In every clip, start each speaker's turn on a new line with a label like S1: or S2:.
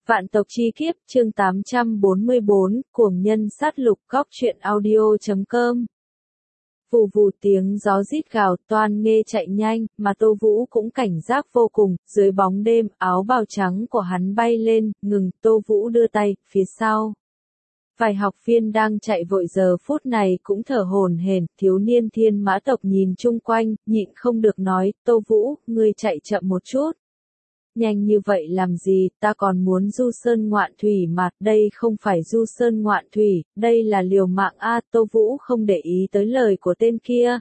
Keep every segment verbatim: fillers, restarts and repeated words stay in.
S1: Vạn tộc chi kiếp, chương tám trăm bốn mươi bốn, cuồng nhân sát lục, góc truyện audio chấm com. Vù vù tiếng gió rít gào, Toan Nghê chạy nhanh, mà Tô Vũ cũng cảnh giác vô cùng, dưới bóng đêm, áo bào trắng của hắn bay lên, ngừng, Tô Vũ đưa tay, phía sau. Vài học viên đang chạy vội giờ phút này cũng thở hổn hển, thiếu niên Thiên Mã tộc nhìn chung quanh, nhịn không được nói, Tô Vũ, ngươi chạy chậm một chút. Nhanh như vậy làm gì, ta còn muốn du sơn ngoạn thủy mà, đây không phải du sơn ngoạn thủy, đây là liều mạng a. Tô Vũ không để ý tới lời của tên kia.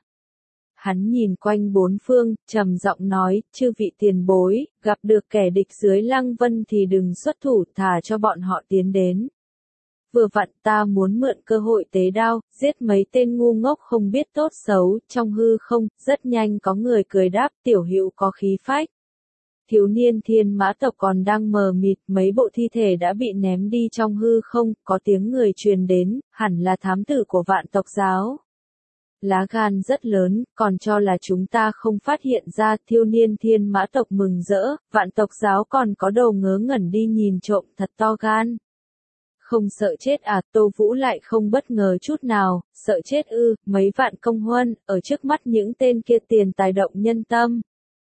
S1: Hắn nhìn quanh bốn phương, trầm giọng nói, chư vị tiền bối, gặp được kẻ địch dưới Lăng Vân thì đừng xuất thủ, thả cho bọn họ tiến đến. Vừa vặn ta muốn mượn cơ hội tế đao, giết mấy tên ngu ngốc không biết tốt xấu, trong hư không, rất nhanh có người cười đáp, tiểu hữu có khí phách. Thiếu niên Thiên Mã tộc còn đang mờ mịt, mấy bộ thi thể đã bị ném đi trong hư không, có tiếng người truyền đến, hẳn là thám tử của Vạn tộc giáo. Lá gan rất lớn, còn cho là chúng ta không phát hiện ra, thiếu niên Thiên Mã tộc mừng rỡ, Vạn tộc giáo còn có đầu ngớ ngẩn đi nhìn trộm, thật to gan. Không sợ chết à, Tô Vũ lại không bất ngờ chút nào, sợ chết ư, mấy vạn công huân, ở trước mắt những tên kia tiền tài động nhân tâm.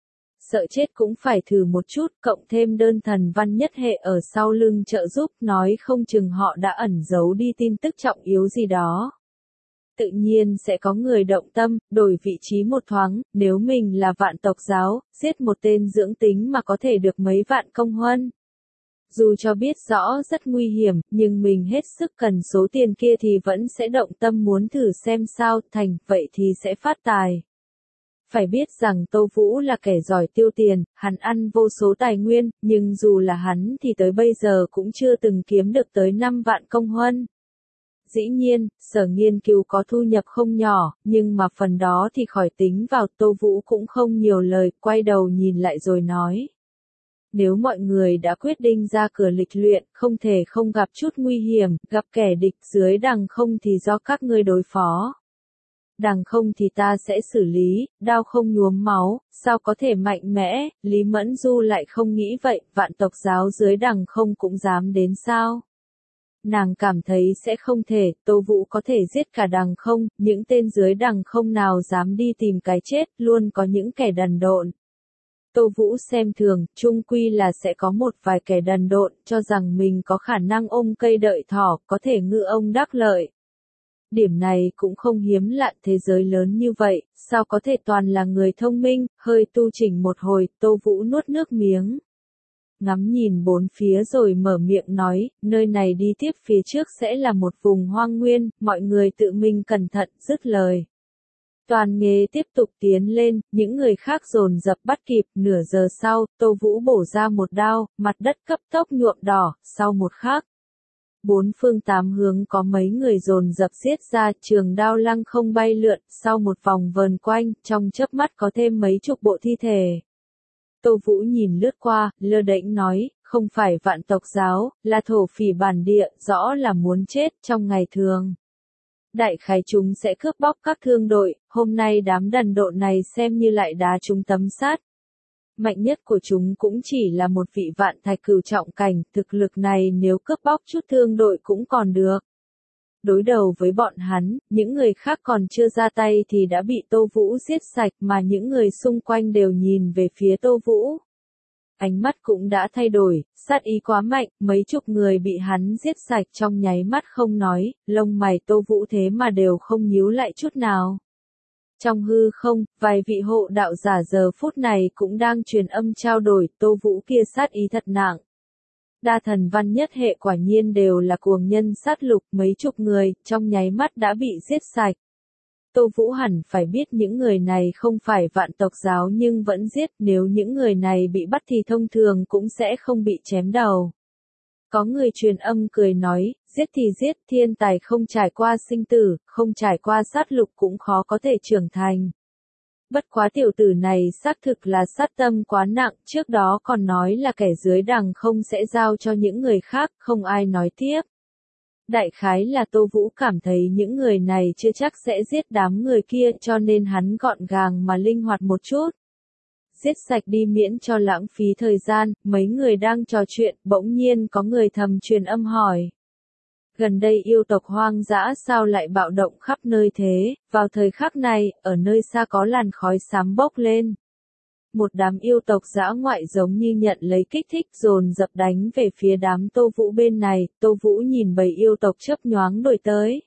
S1: Sợ chết cũng phải thử một chút, cộng thêm đơn thần văn nhất hệ ở sau lưng trợ giúp, nói không chừng họ đã ẩn giấu đi tin tức trọng yếu gì đó. Tự nhiên sẽ có người động tâm, đổi vị trí một thoáng, nếu mình là Vạn tộc giáo, giết một tên dưỡng tính mà có thể được mấy vạn công huân. Dù cho biết rõ rất nguy hiểm, nhưng mình hết sức cần số tiền kia thì vẫn sẽ động tâm muốn thử xem sao, thành, vậy thì sẽ phát tài. Phải biết rằng Tô Vũ là kẻ giỏi tiêu tiền, hắn ăn vô số tài nguyên, nhưng dù là hắn thì tới bây giờ cũng chưa từng kiếm được tới năm vạn công huân. Dĩ nhiên, sở nghiên cứu có thu nhập không nhỏ, nhưng mà phần đó thì khỏi tính vào, Tô Vũ cũng không nhiều lời, quay đầu nhìn lại rồi nói. Nếu mọi người đã quyết định ra cửa lịch luyện, không thể không gặp chút nguy hiểm, gặp kẻ địch dưới đằng không thì do các ngươi đối phó. Đằng không thì ta sẽ xử lý, đao không nhuốm máu, sao có thể mạnh mẽ, Lý Mẫn Du lại không nghĩ vậy, Vạn tộc giáo dưới đằng không cũng dám đến sao. Nàng cảm thấy sẽ không thể, Tô Vũ có thể giết cả đằng không, những tên dưới đằng không nào dám đi tìm cái chết, luôn có những kẻ đần độn. Tô Vũ xem thường, chung quy là sẽ có một vài kẻ đần độn, cho rằng mình có khả năng ôm cây đợi thỏ, có thể ngư ông đắc lợi. Điểm này cũng không hiếm lạ, thế giới lớn như vậy, sao có thể toàn là người thông minh, hơi tu chỉnh một hồi, Tô Vũ nuốt nước miếng. Ngắm nhìn bốn phía rồi mở miệng nói, nơi này đi tiếp phía trước sẽ là một vùng hoang nguyên, mọi người tự mình cẩn thận, dứt lời. Toàn Nghê tiếp tục tiến lên, những người khác dồn dập bắt kịp, nửa giờ sau, Tô Vũ bổ ra một đao, mặt đất cấp tốc nhuộm đỏ, sau một khắc. Bốn phương tám hướng có mấy người dồn dập giết ra, trường đao lăng không bay lượn, sau một vòng vờn quanh, trong chớp mắt có thêm mấy chục bộ thi thể. Tô Vũ nhìn lướt qua, lơ đễnh nói, không phải Vạn tộc giáo, là thổ phỉ bản địa, rõ là muốn chết trong ngày thường. Đại khái chúng sẽ cướp bóc các thương đội, hôm nay đám đần độn này xem như lại đá chúng tấm sát. Mạnh nhất của chúng cũng chỉ là một vị vạn thạch cửu trọng cảnh, thực lực này nếu cướp bóc chút thương đội cũng còn được. Đối đầu với bọn hắn, những người khác còn chưa ra tay thì đã bị Tô Vũ giết sạch mà những người xung quanh đều nhìn về phía Tô Vũ. Ánh mắt cũng đã thay đổi, sát ý quá mạnh, mấy chục người bị hắn giết sạch trong nháy mắt không nói, lông mày Tô Vũ thế mà đều không nhíu lại chút nào. Trong hư không, vài vị hộ đạo giả giờ phút này cũng đang truyền âm trao đổi, Tô Vũ kia sát ý thật nặng. Đa thần văn nhất hệ quả nhiên đều là cuồng nhân sát lục, mấy chục người, trong nháy mắt đã bị giết sạch. Tô Vũ hẳn phải biết những người này không phải Vạn tộc giáo nhưng vẫn giết, nếu những người này bị bắt thì thông thường cũng sẽ không bị chém đầu. Có người truyền âm cười nói, giết thì giết, thiên tài không trải qua sinh tử, không trải qua sát lục cũng khó có thể trưởng thành. Bất quá tiểu tử này xác thực là sát tâm quá nặng, trước đó còn nói là kẻ dưới đằng không sẽ giao cho những người khác, không ai nói tiếp. Đại khái là Tô Vũ cảm thấy những người này chưa chắc sẽ giết đám người kia cho nên hắn gọn gàng mà linh hoạt một chút. giết sạch đi miễn cho lãng phí thời gian, mấy người đang trò chuyện, bỗng nhiên có người thầm truyền âm hỏi. Gần đây yêu tộc hoang dã sao lại bạo động khắp nơi thế, vào thời khắc này, ở nơi xa có làn khói xám bốc lên. Một đám yêu tộc dã ngoại giống như nhận lấy kích thích dồn dập đánh về phía đám Tô Vũ bên này, Tô Vũ nhìn bầy yêu tộc chớp nhoáng đuổi tới.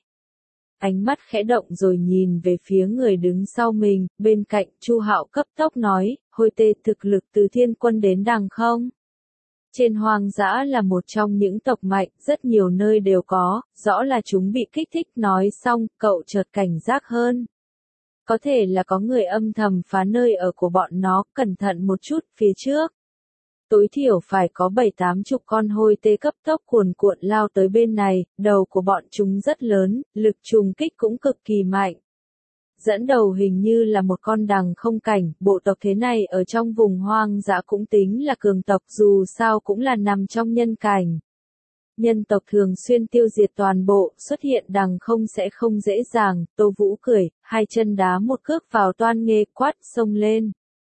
S1: Ánh mắt khẽ động rồi nhìn về phía người đứng sau mình, bên cạnh Chu Hạo cấp tốc nói, Hôi Tê thực lực từ Thiên Quân đến đằng không? Trên hoang dã là một trong những tộc mạnh, rất nhiều nơi đều có, rõ là chúng bị kích thích nói xong, cậu chợt cảnh giác hơn. Có thể là có người âm thầm phá nơi ở của bọn nó, cẩn thận một chút phía trước. Tối thiểu phải có bảy tám chục con hôi tê cấp tốc cuồn cuộn lao tới bên này, đầu của bọn chúng rất lớn, lực trùng kích cũng cực kỳ mạnh. Dẫn đầu hình như là một con đằng không cảnh, bộ tộc thế này ở trong vùng hoang dã cũng tính là cường tộc dù sao cũng là nằm trong nhân cảnh. Nhân tộc thường xuyên tiêu diệt toàn bộ, xuất hiện đằng không sẽ không dễ dàng, Tô Vũ cười, hai chân đá một cước vào Toan Nghê quát xông lên.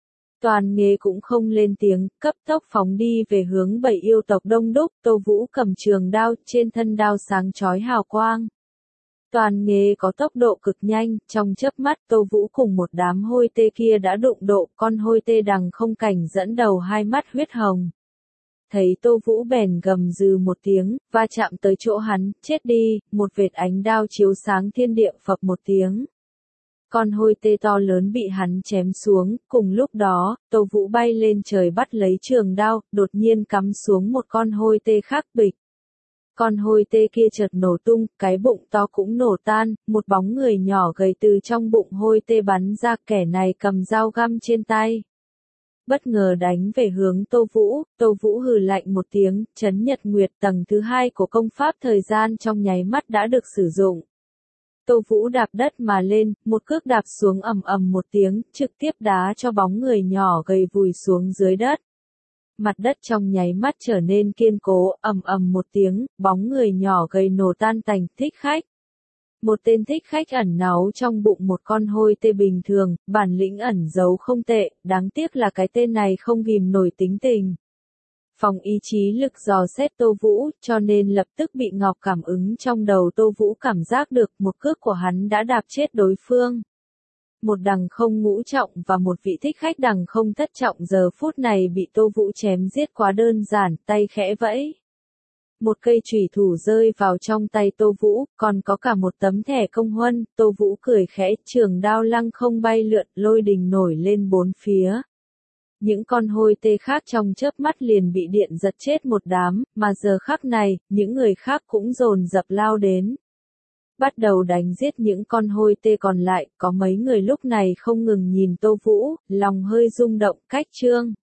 S1: Toan Nghê cũng không lên tiếng, cấp tốc phóng đi về hướng bảy yêu tộc đông đúc, Tô Vũ cầm trường đao, trên thân đao sáng chói hào quang. Toan Nghê có tốc độ cực nhanh, trong chớp mắt Tô Vũ cùng một đám hôi tê kia đã đụng độ, con hôi tê đằng không cảnh dẫn đầu hai mắt huyết hồng. Thấy Tô Vũ bèn gầm dừ một tiếng, va chạm tới chỗ hắn, chết đi, một vệt ánh đao chiếu sáng thiên địa phập một tiếng. Con hôi tê to lớn bị hắn chém xuống, cùng lúc đó, Tô Vũ bay lên trời bắt lấy trường đao, đột nhiên cắm xuống một con hôi tê khác bịch. Con hôi tê kia chợt nổ tung, cái bụng to cũng nổ tan, một bóng người nhỏ gầy từ trong bụng hôi tê bắn ra, kẻ này cầm dao găm trên tay. Bất ngờ đánh về hướng Tô Vũ, Tô Vũ hừ lạnh một tiếng, chấn nhật nguyệt tầng thứ hai của công pháp thời gian trong nháy mắt đã được sử dụng. Tô Vũ đạp đất mà lên, một cước đạp xuống ầm ầm một tiếng, trực tiếp đá cho bóng người nhỏ gầy vùi xuống dưới đất. Mặt đất trong nháy mắt trở nên kiên cố, ầm ầm một tiếng, bóng người nhỏ gầy nổ tan tành, thích khách. Một tên thích khách ẩn náu trong bụng một con hôi tê bình thường, bản lĩnh ẩn giấu không tệ, đáng tiếc là cái tên này không ghim nổi tính tình. Phòng ý chí lực dò xét Tô Vũ, cho nên lập tức bị ngọc cảm ứng trong đầu Tô Vũ cảm giác được một cước của hắn đã đạp chết đối phương. Một đằng không ngũ trọng và một vị thích khách đằng không thất trọng giờ phút này bị Tô Vũ chém giết quá đơn giản, tay khẽ vẫy. Một cây chùy thủ rơi vào trong tay Tô Vũ, còn có cả một tấm thẻ công huân, Tô Vũ cười khẽ, trường đao lăng không bay lượn, lôi đình nổi lên bốn phía. Những con hôi tê khác trong chớp mắt liền bị điện giật chết một đám, mà giờ khắc này, những người khác cũng dồn dập lao đến. Bắt đầu đánh giết những con hôi tê còn lại, có mấy người lúc này không ngừng nhìn Tô Vũ, lòng hơi rung động, cách trương.